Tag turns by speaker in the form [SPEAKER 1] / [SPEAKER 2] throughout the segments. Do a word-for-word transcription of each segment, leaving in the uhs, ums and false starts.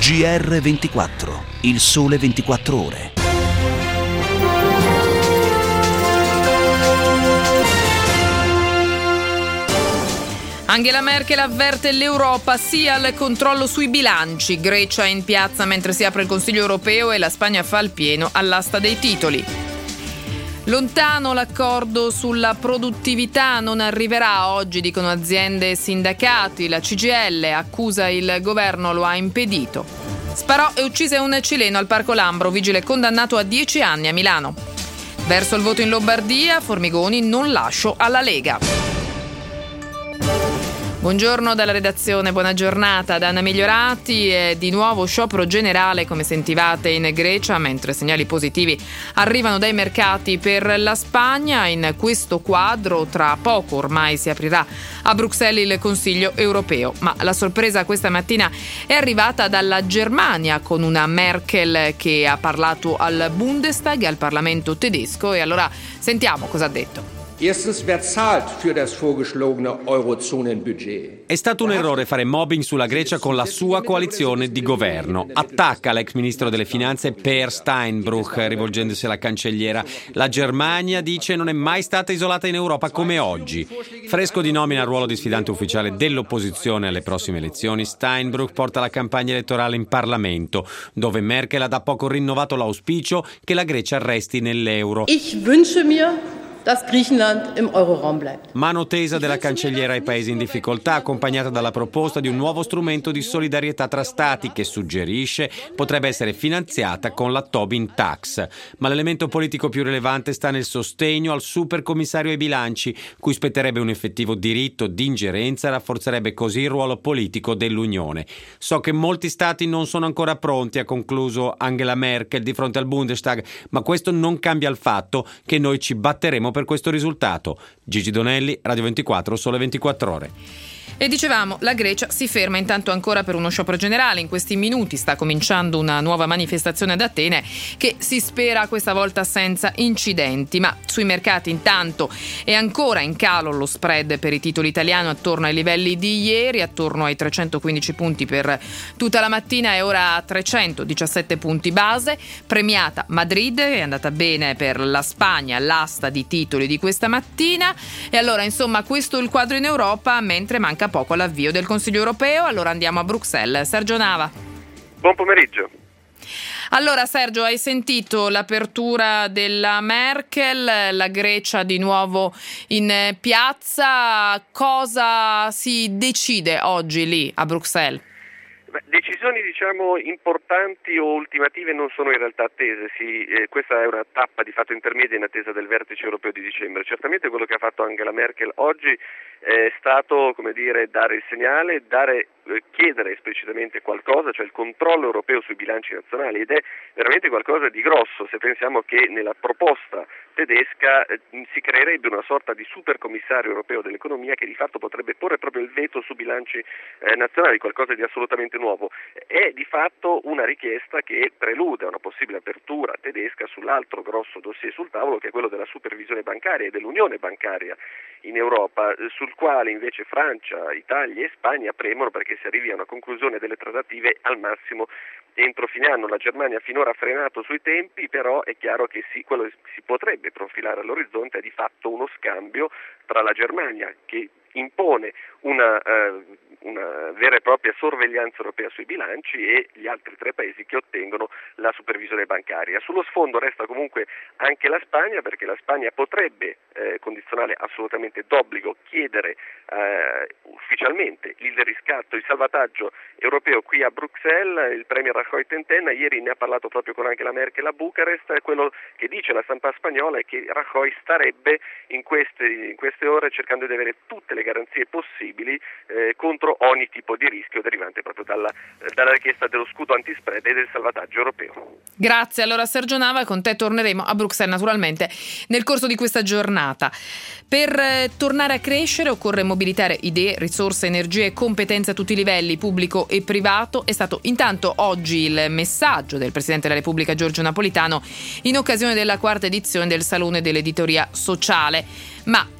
[SPEAKER 1] G R ventiquattro, il sole ventiquattro ore.
[SPEAKER 2] Angela Merkel avverte l'Europa sia al controllo sui bilanci. Grecia è in piazza mentre si apre il Consiglio europeo e la Spagna fa il pieno all'asta dei titoli. Lontano l'accordo sulla produttività, non arriverà oggi, dicono aziende e sindacati. La C G I L accusa il governo, lo ha impedito. Sparò e uccise un cileno al Parco Lambro, vigile condannato a dieci anni a Milano. Verso il voto in Lombardia, Formigoni, non lascio alla Lega. Buongiorno dalla redazione, buona giornata da Anna Migliorati. E di nuovo sciopero generale, come sentivate, in Grecia, mentre segnali positivi arrivano dai mercati per la Spagna. In questo quadro tra poco ormai si aprirà a Bruxelles il Consiglio europeo, ma la sorpresa questa mattina è arrivata dalla Germania, con una Merkel che ha parlato al Bundestag, al Parlamento tedesco, e allora sentiamo cosa ha detto.
[SPEAKER 3] Erstens, wer zahlt für das vorgeschlagene Eurozonenbudget?
[SPEAKER 4] È stato un errore fare mobbing sulla Grecia con la sua coalizione di governo. Attacca l'ex ministro delle finanze Per Steinbrück, rivolgendosi alla cancelliera. La Germania, dice, non è mai stata isolata in Europa come oggi. Fresco di nomina al ruolo di sfidante ufficiale dell'opposizione alle prossime elezioni, Steinbrück porta la campagna elettorale in Parlamento, dove Merkel ha da poco rinnovato l'auspicio che la Grecia resti nell'euro.
[SPEAKER 5] Ich wünsche mir dass Griechenland im Euroraum bleibt.
[SPEAKER 4] Mano tesa della cancelliera ai paesi in difficoltà, accompagnata dalla proposta di un nuovo strumento di solidarietà tra stati che, suggerisce, potrebbe essere finanziata con la Tobin Tax. Ma l'elemento politico più rilevante sta nel sostegno al supercommissario ai bilanci, cui spetterebbe un effettivo diritto di ingerenza e rafforzerebbe così il ruolo politico dell'Unione. So che molti stati non sono ancora pronti, ha concluso Angela Merkel di fronte al Bundestag, ma questo non cambia il fatto che noi ci batteremo per questo risultato. Gigi Donelli, Radio ventiquattro, Sole ventiquattro Ore.
[SPEAKER 2] E dicevamo, la Grecia si ferma intanto ancora per uno sciopero generale. In questi minuti sta cominciando una nuova manifestazione ad Atene che si spera questa volta senza incidenti. Ma sui mercati intanto è ancora in calo lo spread per i titoli italiani, attorno ai livelli di ieri, attorno ai trecentoquindici punti per tutta la mattina, e ora a trecentodiciassette punti base. Premiata Madrid, è andata bene per la Spagna, l'asta di titoli di questa mattina. E allora, insomma, questo è il quadro in Europa, mentre manca poco all'avvio del Consiglio europeo. Allora andiamo a Bruxelles. Sergio Nava.
[SPEAKER 6] Buon pomeriggio.
[SPEAKER 2] Allora Sergio, hai sentito l'apertura della Merkel, la Grecia di nuovo in piazza. Cosa si decide oggi lì a Bruxelles?
[SPEAKER 6] Decisioni diciamo importanti o ultimative non sono in realtà attese, sì, eh, questa è una tappa di fatto intermedia in attesa del vertice europeo di dicembre. Certamente quello che ha fatto Angela Merkel oggi è stato, come dire, dare il segnale, dare, eh, chiedere esplicitamente qualcosa, cioè il controllo europeo sui bilanci nazionali, ed è veramente qualcosa di grosso se pensiamo che nella proposta tedesca eh, si creerebbe una sorta di supercommissario europeo dell'economia che di fatto potrebbe porre proprio il veto su bilanci eh, nazionali, qualcosa di assolutamente nuovo. È di fatto una richiesta che prelude a una possibile apertura tedesca sull'altro grosso dossier sul tavolo, che è quello della supervisione bancaria e dell'unione bancaria in Europa, sul quale invece Francia, Italia e Spagna premono perché si arrivi a una conclusione delle trattative al massimo entro fine anno. La Germania finora ha frenato sui tempi, però è chiaro che sì, quello che si potrebbe profilare all'orizzonte è di fatto uno scambio tra la Germania, che impone una, uh, una vera e propria sorveglianza europea sui bilanci, e gli altri tre paesi che ottengono la supervisione bancaria. Sullo sfondo resta comunque anche la Spagna, perché la Spagna potrebbe, eh, condizionale assolutamente d'obbligo, chiedere eh, ufficialmente il riscatto, il salvataggio europeo qui a Bruxelles. Il premier Rajoy tentenna, ieri ne ha parlato proprio con Angela Merkel a Bucarest. Quello che dice la stampa spagnola è che Rajoy starebbe in queste, in queste ore cercando di avere tutte le garanzie possibili eh, contro ogni tipo di rischio derivante proprio dalla, dalla richiesta dello scudo antispread e del salvataggio europeo.
[SPEAKER 2] Grazie. Allora Sergio Nava, con te torneremo a Bruxelles naturalmente nel corso di questa giornata. Per eh, tornare a crescere occorre mobilitare idee, risorse, energie e competenze a tutti i livelli, pubblico e privato. È stato intanto oggi il messaggio del Presidente della Repubblica Giorgio Napolitano in occasione della quarta edizione del Salone dell'Editoria Sociale. Ma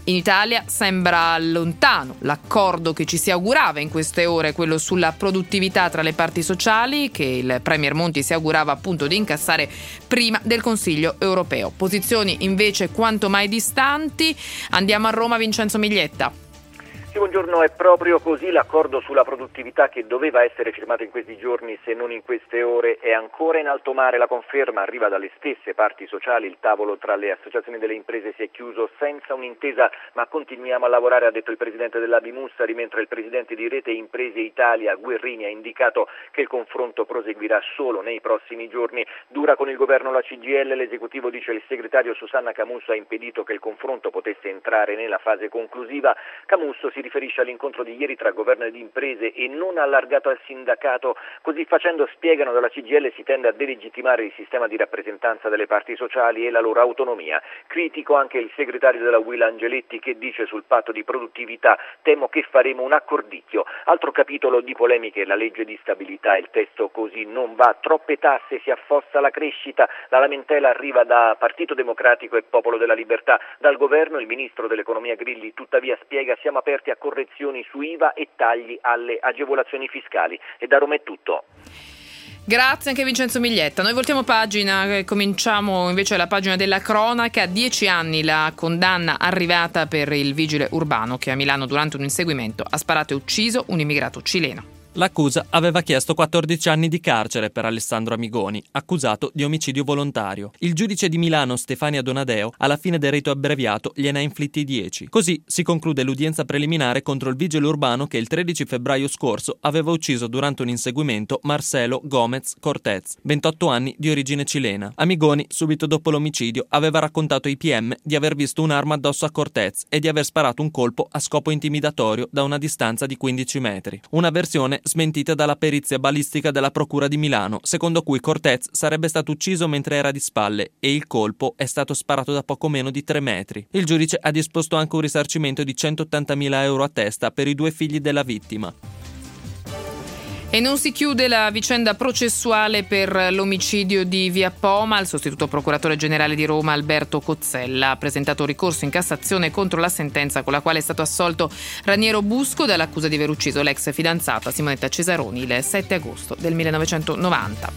[SPEAKER 2] In Italia sembra lontano l'accordo che ci si augurava in queste ore, quello sulla produttività tra le parti sociali, che il Premier Monti si augurava appunto di incassare prima del Consiglio europeo. Posizioni invece quanto mai distanti. Andiamo a Roma, Vincenzo Miglietta.
[SPEAKER 7] Buongiorno, è proprio così. L'accordo sulla produttività che doveva essere firmato in questi giorni, se non in queste ore, è ancora in alto mare. La conferma arriva dalle stesse parti sociali. Il tavolo tra le associazioni delle imprese si è chiuso senza un'intesa, ma continuiamo a lavorare, ha detto il presidente dell'A B I Mussari, mentre il presidente di Rete Imprese Italia Guerrini ha indicato che il confronto proseguirà solo nei prossimi giorni. Dura con il governo la C G I L, l'esecutivo dice il segretario Susanna Camusso ha impedito che il confronto potesse entrare nella fase conclusiva. Camusso si riferisce all'incontro di ieri tra governo ed imprese e non allargato al sindacato. Così facendo, spiegano, dalla C G I L si tende a delegittimare il sistema di rappresentanza delle parti sociali e la loro autonomia. Critico anche il segretario della U I L Angeletti, che dice sul patto di produttività: temo che faremo un accordicchio. Altro capitolo di polemiche, la legge di stabilità. Il testo così non va, troppe tasse, si affossa la crescita. La lamentela arriva da Partito Democratico e Popolo della Libertà. Dal governo il ministro dell'economia Grilli tuttavia spiega: siamo aperti a correzioni su I V A e tagli alle agevolazioni fiscali. E da Roma è tutto.
[SPEAKER 2] Grazie anche Vincenzo Miglietta. Noi voltiamo pagina, cominciamo invece la pagina della cronaca. Dieci anni la condanna arrivata per il vigile urbano che a Milano durante un inseguimento ha sparato e ucciso un immigrato cileno.
[SPEAKER 8] L'accusa aveva chiesto quattordici anni di carcere per Alessandro Amigoni, accusato di omicidio volontario. Il giudice di Milano, Stefania Donadeo, alla fine del rito abbreviato gliene ha inflitti dieci. Così si conclude l'udienza preliminare contro il vigile urbano che il tredici febbraio scorso aveva ucciso durante un inseguimento Marcelo Gomez Cortez, ventotto anni, di origine cilena. Amigoni, subito dopo l'omicidio, aveva raccontato ai P M di aver visto un'arma addosso a Cortez e di aver sparato un colpo a scopo intimidatorio da una distanza di quindici metri. Una versione smentita dalla perizia balistica della Procura di Milano, secondo cui Cortez sarebbe stato ucciso mentre era di spalle e il colpo è stato sparato da poco meno di tre metri. Il giudice ha disposto anche un risarcimento di centottantamila euro a testa per i due figli della vittima.
[SPEAKER 2] E non si chiude la vicenda processuale per l'omicidio di Via Poma. Il sostituto procuratore generale di Roma, Alberto Cozzella, ha presentato ricorso in Cassazione contro la sentenza con la quale è stato assolto Raniero Busco dall'accusa di aver ucciso l'ex fidanzata Simonetta Cesaroni il sette agosto del millenovecentonovanta.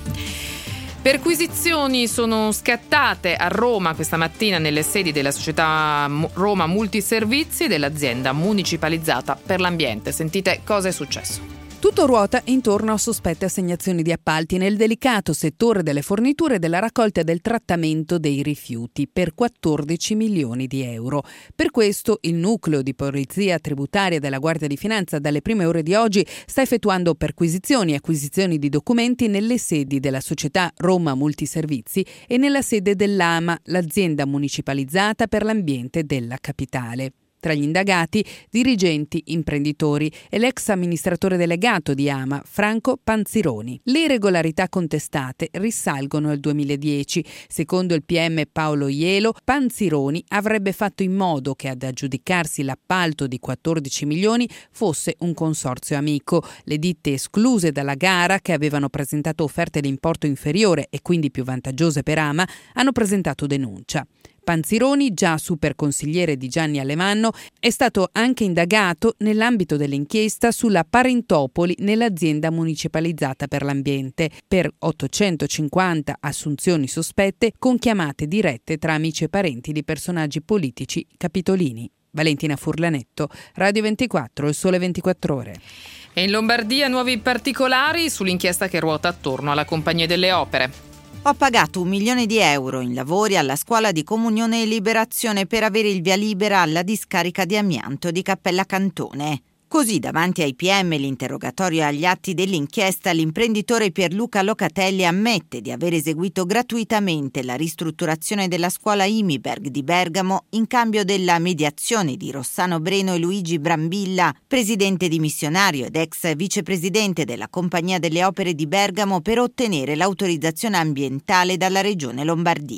[SPEAKER 2] Perquisizioni sono scattate a Roma questa mattina nelle sedi della società Roma Multiservizi e dell'azienda municipalizzata per l'ambiente. Sentite cosa è successo.
[SPEAKER 9] Tutto ruota intorno a sospette assegnazioni di appalti nel delicato settore delle forniture e della raccolta e del trattamento dei rifiuti per quattordici milioni di euro. Per questo il nucleo di polizia tributaria della Guardia di Finanza dalle prime ore di oggi sta effettuando perquisizioni e acquisizioni di documenti nelle sedi della società Roma Multiservizi e nella sede dell'A M A, l'azienda municipalizzata per l'ambiente della capitale. Tra gli indagati, dirigenti, imprenditori e l'ex amministratore delegato di A M A, Franco Panzironi. Le irregolarità contestate risalgono al duemiladieci. Secondo il P M Paolo Ielo, Panzironi avrebbe fatto in modo che ad aggiudicarsi l'appalto di quattordici milioni fosse un consorzio amico. Le ditte escluse dalla gara, che avevano presentato offerte di importo inferiore e quindi più vantaggiose per A M A, hanno presentato denuncia. Panzironi, già superconsigliere di Gianni Alemanno, è stato anche indagato nell'ambito dell'inchiesta sulla parentopoli nell'azienda municipalizzata per l'ambiente per ottocentocinquanta assunzioni sospette con chiamate dirette tra amici e parenti di personaggi politici capitolini. Valentina Furlanetto, Radio ventiquattro, Il Sole ventiquattro Ore.
[SPEAKER 2] E in Lombardia nuovi particolari sull'inchiesta che ruota attorno alla Compagnia delle Opere.
[SPEAKER 10] Ho pagato un milione di euro in lavori alla scuola di Comunione e Liberazione per avere il via libera alla discarica di amianto di Cappella Cantone. Così, davanti ai P M, l'interrogatorio e agli atti dell'inchiesta, l'imprenditore Pierluca Locatelli ammette di aver eseguito gratuitamente la ristrutturazione della scuola Imiberg di Bergamo in cambio della mediazione di Rossano Breno e Luigi Brambilla, presidente dimissionario ed ex vicepresidente della Compagnia delle Opere di Bergamo, per ottenere l'autorizzazione ambientale dalla Regione Lombardia.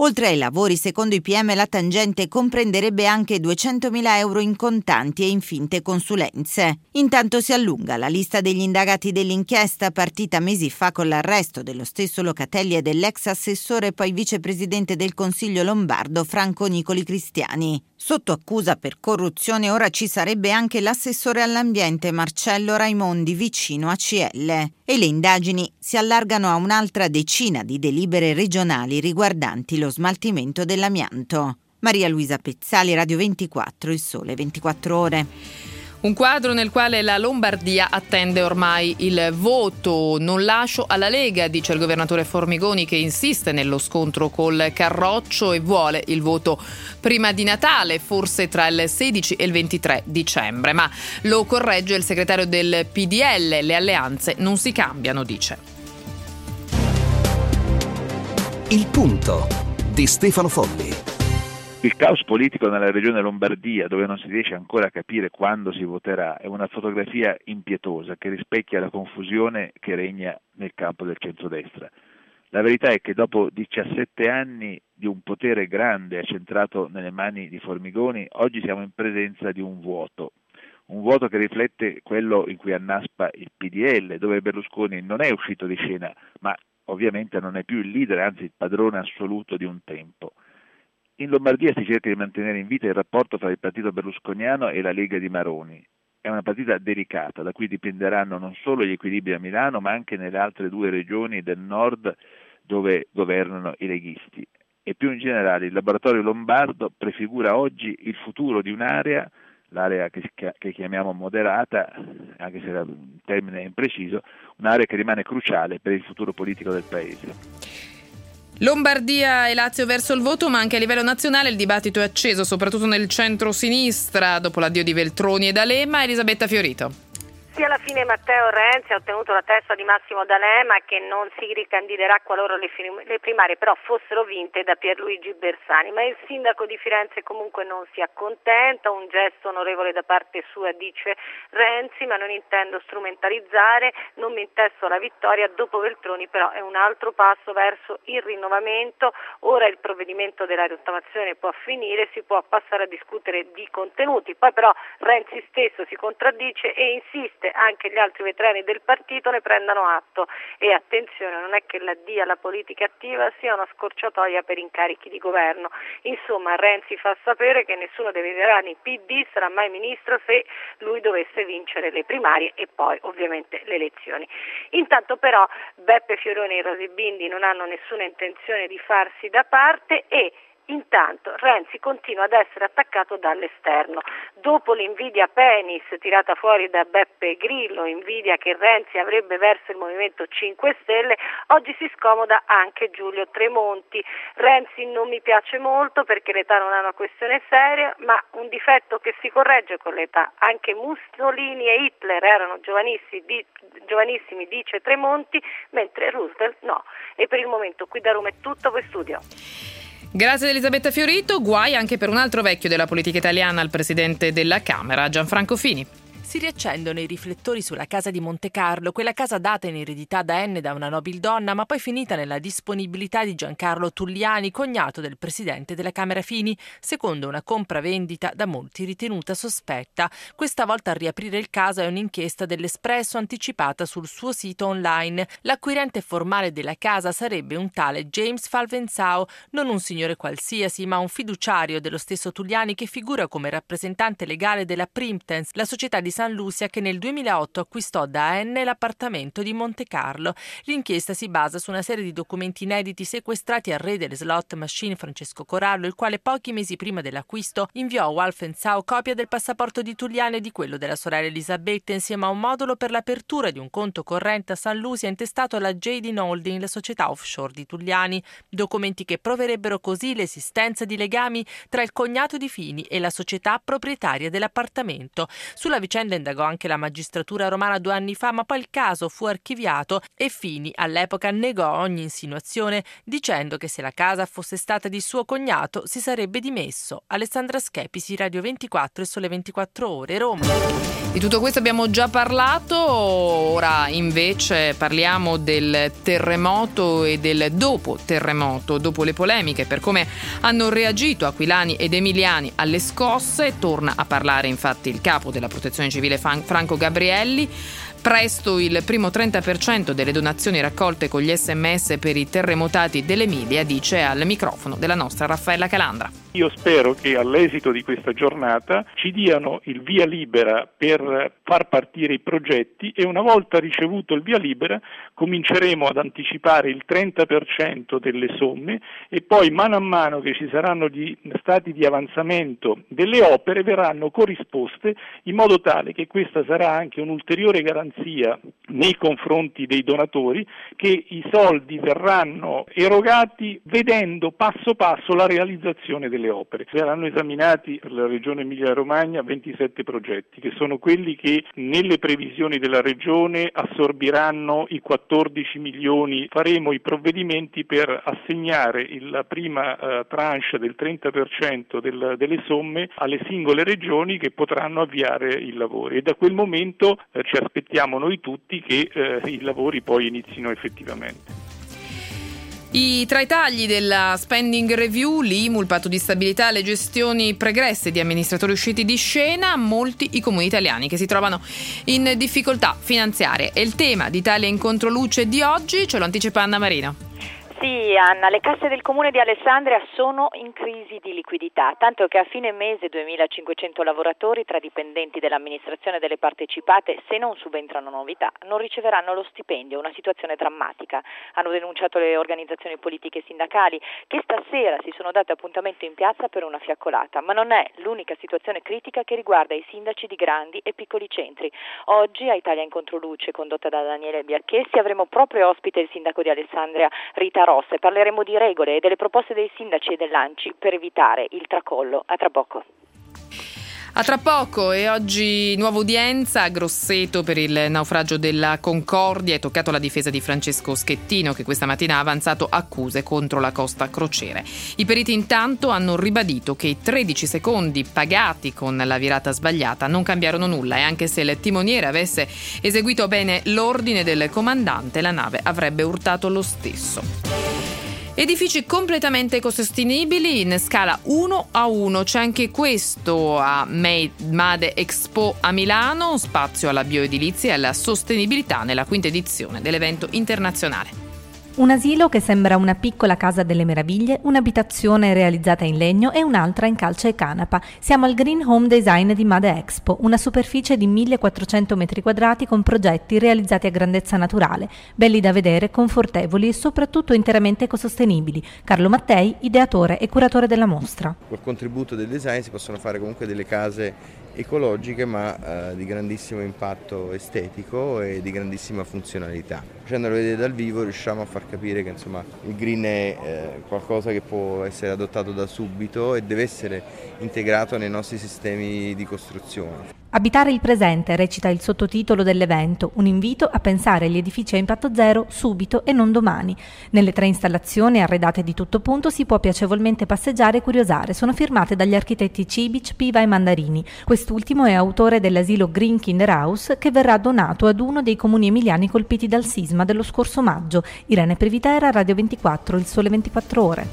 [SPEAKER 10] Oltre ai lavori, secondo i P M la tangente comprenderebbe anche duecentomila euro in contanti e in finte consulenze. Intanto si allunga la lista degli indagati dell'inchiesta partita mesi fa con l'arresto dello stesso Locatelli e dell'ex assessore e poi vicepresidente del Consiglio lombardo Franco Nicoli Cristiani. Sotto accusa per corruzione ora ci sarebbe anche l'assessore all'ambiente Marcello Raimondi vicino a C L. E le indagini si allargano a un'altra decina di delibere regionali riguardanti lo smaltimento dell'amianto. Maria Luisa Pezzali, Radio ventiquattro, Il Sole ventiquattro Ore.
[SPEAKER 2] Un quadro nel quale la Lombardia attende ormai il voto. Non lascio alla Lega, dice il governatore Formigoni, che insiste nello scontro col Carroccio e vuole il voto prima di Natale, forse tra il sedici e il ventitré dicembre. Ma lo corregge il segretario del P D L. Le alleanze non si cambiano, dice.
[SPEAKER 1] Il punto di Stefano Folli.
[SPEAKER 11] Il caos politico nella regione Lombardia, dove non si riesce ancora a capire quando si voterà, è una fotografia impietosa che rispecchia la confusione che regna nel campo del centrodestra. La verità è che dopo diciassette anni di un potere grande accentrato nelle mani di Formigoni, oggi siamo in presenza di un vuoto. Un vuoto che riflette quello in cui annaspa il P D L, dove Berlusconi non è uscito di scena, ma ovviamente non è più il leader, anzi il padrone assoluto di un tempo. In Lombardia si cerca di mantenere in vita il rapporto tra il partito berlusconiano e la Lega di Maroni. È una partita delicata, da cui dipenderanno non solo gli equilibri a Milano, ma anche nelle altre due regioni del nord dove governano i leghisti. E più in generale il laboratorio lombardo prefigura oggi il futuro di un'area, l'area che, che chiamiamo moderata, anche se il termine è impreciso, un'area che rimane cruciale per il futuro politico del Paese.
[SPEAKER 2] Lombardia e Lazio verso il voto, ma anche a livello nazionale il dibattito è acceso, soprattutto nel centro-sinistra. Dopo l'addio di Veltroni e D'Alema, Elisabetta Fiorito.
[SPEAKER 12] Sì, alla fine Matteo Renzi ha ottenuto la testa di Massimo D'Alema, che non si ricandiderà qualora le, le primarie però fossero vinte da Pierluigi Bersani, ma il sindaco di Firenze comunque non si accontenta, un gesto onorevole da parte sua, dice Renzi, ma non intendo strumentalizzare, non mi intesto la vittoria, dopo Veltroni però è un altro passo verso il rinnovamento, ora il provvedimento della rottamazione può finire, si può passare a discutere di contenuti, poi però Renzi stesso si contraddice e insiste anche gli altri veterani del partito ne prendano atto e attenzione, non è che l'addio alla politica attiva sia una scorciatoia per incarichi di governo. Insomma, Renzi fa sapere che nessuno dei veterani P D sarà mai ministro se lui dovesse vincere le primarie e poi ovviamente le elezioni. Intanto però Beppe Fioroni e Rosy Bindi non hanno nessuna intenzione di farsi da parte e intanto Renzi continua ad essere attaccato dall'esterno. Dopo l'invidia penis tirata fuori da Beppe Grillo, invidia che Renzi avrebbe verso il Movimento cinque Stelle, oggi si scomoda anche Giulio Tremonti. Renzi non mi piace molto perché l'età non è una questione seria, ma un difetto che si corregge con l'età. Anche Mussolini e Hitler erano giovanissimi, di, giovanissimi dice Tremonti, mentre Roosevelt no. E per il momento qui da Roma è tutto, poi studio.
[SPEAKER 2] Grazie ad Elisabetta Fiorito, guai anche per un altro vecchio della politica italiana, il presidente della Camera, Gianfranco Fini.
[SPEAKER 13] Si riaccendono i riflettori sulla casa di Montecarlo, quella casa data in eredità da Enne da una nobildonna, ma poi finita nella disponibilità di Giancarlo Tulliani, cognato del presidente della Camera Fini, secondo una compravendita da molti ritenuta sospetta. Questa volta a riaprire il caso è un'inchiesta dell'Espresso anticipata sul suo sito online. L'acquirente formale della casa sarebbe un tale James Falvenzao, non un signore qualsiasi, ma un fiduciario dello stesso Tulliani che figura come rappresentante legale della Primtens, la società di San Lucia che nel duemilaotto acquistò da Enne l'appartamento di Montecarlo. L'inchiesta si basa su una serie di documenti inediti sequestrati al re delle slot machine Francesco Corallo, il quale pochi mesi prima dell'acquisto inviò a Walfensau copia del passaporto di Tulliani e di quello della sorella Elisabetta insieme a un modulo per l'apertura di un conto corrente a San Lucia intestato alla Jadin Holding, la società offshore di Tulliani. Documenti che proverebbero così l'esistenza di legami tra il cognato di Fini e la società proprietaria dell'appartamento. Sulla vicenda vicenda indagò anche la magistratura romana due anni fa, ma poi il caso fu archiviato e Fini all'epoca negò ogni insinuazione, dicendo che se la casa fosse stata di suo cognato si sarebbe dimesso. Alessandra Schepisi, Radio ventiquattro e Sole ventiquattro Ore, Roma.
[SPEAKER 2] Di tutto questo abbiamo già parlato, ora invece parliamo del terremoto e del dopo terremoto, dopo le polemiche per come hanno reagito aquilani ed emiliani alle scosse. Torna a parlare infatti il capo della Protezione Civile Franco Gabrielli. Presto il primo trenta per cento delle donazioni raccolte con gli sms per i terremotati dell'Emilia, dice al microfono della nostra Raffaella Calandra.
[SPEAKER 14] Io spero che all'esito di questa giornata ci diano il via libera per far partire i progetti e una volta ricevuto il via libera cominceremo ad anticipare il trenta per cento delle somme e poi mano a mano che ci saranno gli stati di avanzamento delle opere verranno corrisposte in modo tale che questa sarà anche un'ulteriore garanzia nei confronti dei donatori che i soldi verranno erogati vedendo passo passo la realizzazione delle opere. Verranno esaminati per la Regione Emilia-Romagna ventisette progetti che sono quelli che nelle previsioni della Regione assorbiranno i quattordici milioni. Faremo i provvedimenti per assegnare la prima uh, tranche del trenta per cento del, delle somme alle singole regioni che potranno avviare i lavori e da quel momento uh, ci aspettiamo noi tutti che uh, i lavori poi inizino effettivamente.
[SPEAKER 2] I, tra i tagli della spending review, l'I M U, il patto di stabilità, le gestioni pregresse di amministratori usciti di scena, molti i comuni italiani che si trovano in difficoltà finanziarie. E il tema di Italia in Controluce di oggi ce lo anticipa Anna Marino.
[SPEAKER 15] Sì, Anna, le casse del comune di Alessandria sono in crisi di liquidità, tanto che a fine mese duemilacinquecento lavoratori tra dipendenti dell'amministrazione delle partecipate, se non subentrano novità, non riceveranno lo stipendio, una situazione drammatica. Hanno denunciato le organizzazioni politiche e sindacali che stasera si sono date appuntamento in piazza per una fiaccolata, ma non è l'unica situazione critica che riguarda i sindaci di grandi e piccoli centri. Oggi a Italia in Controluce, condotta da Daniele Bianchessi, avremo proprio ospite il sindaco di Alessandria Rita Rosse. Parleremo di regole e delle proposte dei sindaci e dell'Anci per evitare il tracollo. A tra poco.
[SPEAKER 2] A tra poco e oggi nuova udienza a Grosseto per il naufragio della Concordia. È toccato la difesa di Francesco Schettino che questa mattina ha avanzato accuse contro la Costa Crociere. I periti intanto hanno ribadito che i tredici secondi pagati con la virata sbagliata non cambiarono nulla e anche se il timoniere avesse eseguito bene l'ordine del comandante la nave avrebbe urtato lo stesso. Edifici completamente ecosostenibili in scala uno a uno, c'è anche questo a Made Expo a Milano, spazio alla bioedilizia e alla sostenibilità nella quinta edizione dell'evento internazionale.
[SPEAKER 16] Un asilo che sembra una piccola casa delle meraviglie, un'abitazione realizzata in legno e un'altra in calce e canapa. Siamo al Green Home Design di Made Expo, una superficie di millequattrocento metri quadrati con progetti realizzati a grandezza naturale, belli da vedere, confortevoli e soprattutto interamente ecosostenibili. Carlo Mattei, ideatore e curatore della mostra.
[SPEAKER 17] Col contributo del design si possono fare comunque delle case ecologiche ma eh, di grandissimo impatto estetico e di grandissima funzionalità. Facendolo vedere dal vivo riusciamo a far capire che insomma il green è eh, qualcosa che può essere adottato da subito e deve essere integrato nei nostri sistemi di costruzione.
[SPEAKER 16] Abitare il presente recita il sottotitolo dell'evento, un invito a pensare agli edifici a impatto zero subito e non domani. Nelle tre installazioni arredate di tutto punto si può piacevolmente passeggiare e curiosare. Sono firmate dagli architetti Cibic, Piva e Mandarini. Quest'ultimo è autore dell'asilo Green Kinderhaus che verrà donato ad uno dei comuni emiliani colpiti dal sisma dello scorso maggio. Irene Privitera, Radio ventiquattro, Il Sole ventiquattro Ore.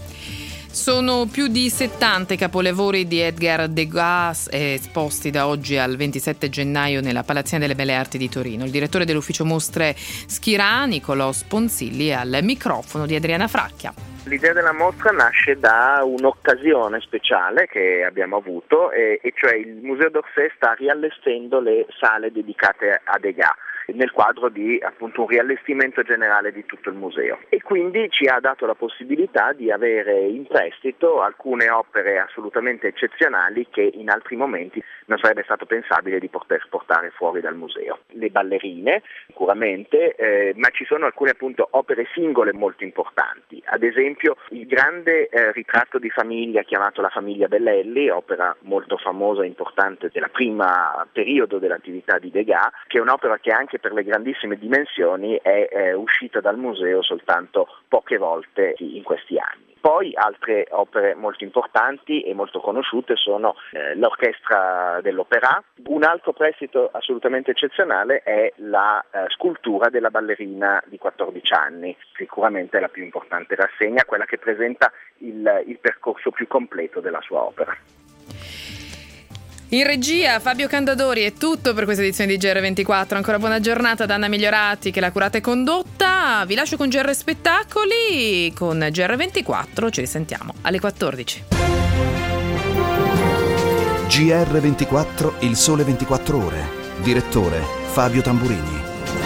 [SPEAKER 2] Sono più di settanta i capolavori di Edgar Degas esposti da oggi al ventisette gennaio nella Palazzina delle Belle Arti di Torino. Il direttore dell'ufficio mostre Schirà, Nicolò Sponsilli, è al microfono di Adriana Fracchia.
[SPEAKER 18] L'idea della mostra nasce da un'occasione speciale che abbiamo avuto, e, e cioè il Museo d'Orsay sta riallestendo le sale dedicate a Degas. nel quadro di appunto un riallestimento generale di tutto il museo, e quindi ci ha dato la possibilità di avere in prestito alcune opere assolutamente eccezionali che in altri momenti non sarebbe stato pensabile di poter portare fuori dal museo. Le ballerine sicuramente, eh, ma ci sono alcune appunto opere singole molto importanti, ad esempio il grande eh, ritratto di famiglia chiamato La famiglia Bellelli, opera molto famosa e importante della prima periodo dell'attività di Degas, che è un'opera che anche per le grandissime dimensioni è eh, uscita dal museo soltanto poche volte in questi anni. Poi altre opere molto importanti e molto conosciute sono eh, l'orchestra dell'Opéra. Un altro prestito assolutamente eccezionale è la eh, scultura della ballerina di quattordici anni, sicuramente la più importante rassegna, quella che presenta il, il percorso più completo della sua opera.
[SPEAKER 2] In regia Fabio Candadori. È tutto per questa edizione di G R ventiquattro. Ancora buona giornata da Anna Migliorati che l'ha curata e condotta. Vi lascio con G R Spettacoli. Con G R ventiquattro ci risentiamo alle quattordici.
[SPEAKER 1] G R ventiquattro, il sole ventiquattro ore. Direttore Fabio Tamburini.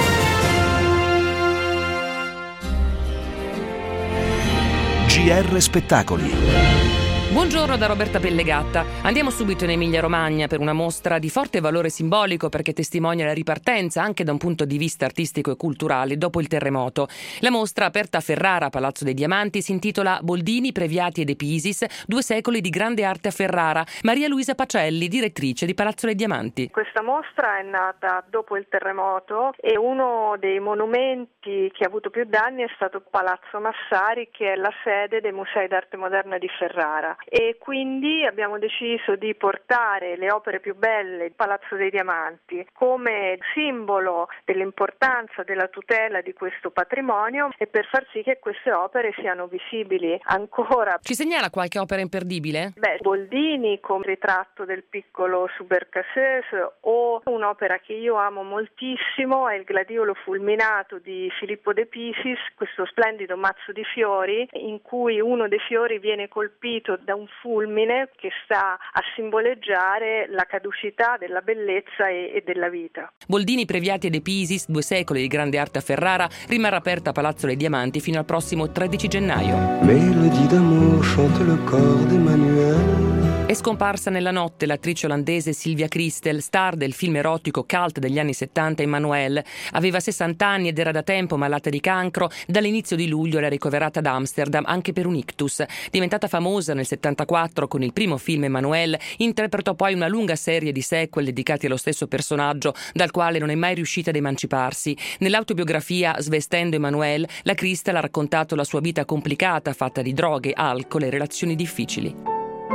[SPEAKER 1] G R Spettacoli.
[SPEAKER 19] Buongiorno da Roberta Pellegatta. Andiamo subito in Emilia-Romagna per una mostra di forte valore simbolico perché testimonia la ripartenza anche da un punto di vista artistico e culturale dopo il terremoto. La mostra, aperta a Ferrara, Palazzo dei Diamanti, si intitola Boldini, Previati ed Episis, due secoli di grande arte a Ferrara. Maria Luisa Pacelli, direttrice di Palazzo dei Diamanti.
[SPEAKER 20] Questa mostra è nata dopo il terremoto e uno dei monumenti che ha avuto più danni è stato Palazzo Massari, che è la sede dei Musei d'Arte Moderna di Ferrara. E quindi abbiamo deciso di portare le opere più belle, il Palazzo dei Diamanti, come simbolo dell'importanza della tutela di questo patrimonio e per far sì che queste opere siano visibili ancora.
[SPEAKER 19] Ci segnala qualche opera imperdibile?
[SPEAKER 20] Beh, Boldini come Ritratto del piccolo Subercaseuse, o un'opera che io amo moltissimo è il Gladiolo fulminato di Filippo de Pisis, questo splendido mazzo di fiori in cui uno dei fiori viene colpito da un fulmine che sta a simboleggiare la caducità della bellezza e, e della vita.
[SPEAKER 19] Boldini, Previati ed Episis, due secoli di grande arte a Ferrara, rimarrà aperta a Palazzo dei Diamanti fino al prossimo tredici gennaio.
[SPEAKER 21] Mélodie d'amour chante le cor d'Emmanuel.
[SPEAKER 19] È scomparsa nella notte l'attrice olandese Sylvia Kristel, star del film erotico cult degli anni settanta Emmanuel. Aveva sessanta anni ed era da tempo malata di cancro. Dall'inizio di luglio era ricoverata ad Amsterdam anche per un ictus. Diventata famosa nel settantaquattro con il primo film Emmanuel, interpretò poi una lunga serie di sequel dedicati allo stesso personaggio, dal quale non è mai riuscita ad emanciparsi. Nell'autobiografia Svestendo Emmanuel, la Kristel ha raccontato la sua vita complicata, fatta di droghe, alcol e relazioni difficili.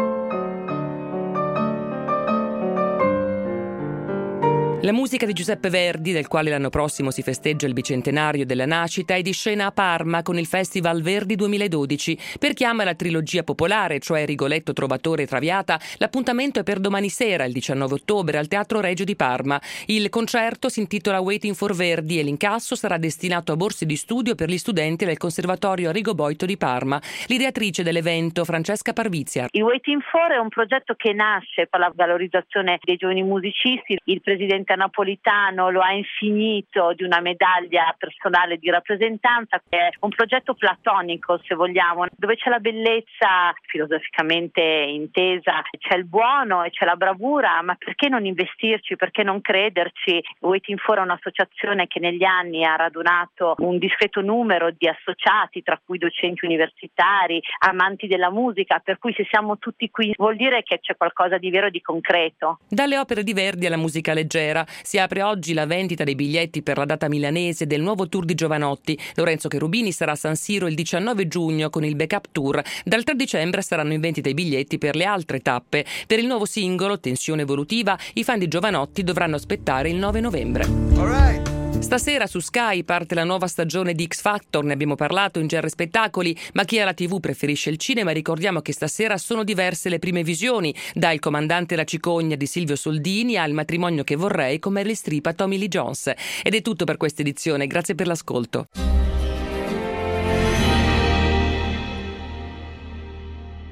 [SPEAKER 19] La musica di Giuseppe Verdi, del quale l'anno prossimo si festeggia il bicentenario della nascita, è di scena a Parma con il Festival Verdi duemiladodici. Per chi ama la trilogia popolare, cioè Rigoletto, Trovatore e Traviata, l'appuntamento è per domani sera, il diciannove ottobre, al Teatro Regio di Parma. Il concerto si intitola Waiting for Verdi e l'incasso sarà destinato a borse di studio per gli studenti del Conservatorio Arrigo Boito di Parma. L'ideatrice dell'evento, Francesca Parvizia.
[SPEAKER 22] Il Waiting for è un progetto che nasce per la valorizzazione dei giovani musicisti. Il presidente Napolitano lo ha insignito di una medaglia personale di rappresentanza. È un progetto platonico, se vogliamo, dove c'è la bellezza filosoficamente intesa, c'è il buono e c'è la bravura, ma perché non investirci, perché non crederci? Waiting for è un'associazione che negli anni ha radunato un discreto numero di associati, tra cui docenti universitari, amanti della musica, per cui se siamo tutti qui vuol dire che c'è qualcosa di vero e di concreto.
[SPEAKER 19] Dalle opere di Verdi alla musica leggera. Si apre oggi la vendita dei biglietti per la data milanese del nuovo tour di Jovanotti. Lorenzo Cherubini sarà a San Siro il diciannove giugno con il Backup Tour. Dal tre dicembre saranno in vendita i biglietti per le altre tappe. Per il nuovo singolo, Tensione evolutiva, i fan di Jovanotti dovranno aspettare il nove novembre. All right. Stasera su Sky parte la nuova stagione di X Factor, ne abbiamo parlato in G R Spettacoli, ma chi ha la tivù preferisce il cinema. Ricordiamo che stasera sono diverse le prime visioni, da Il comandante la cicogna di Silvio Soldini al Matrimonio che vorrei con Meryl Streep a Tommy Lee Jones. Ed è tutto per questa edizione, grazie per l'ascolto.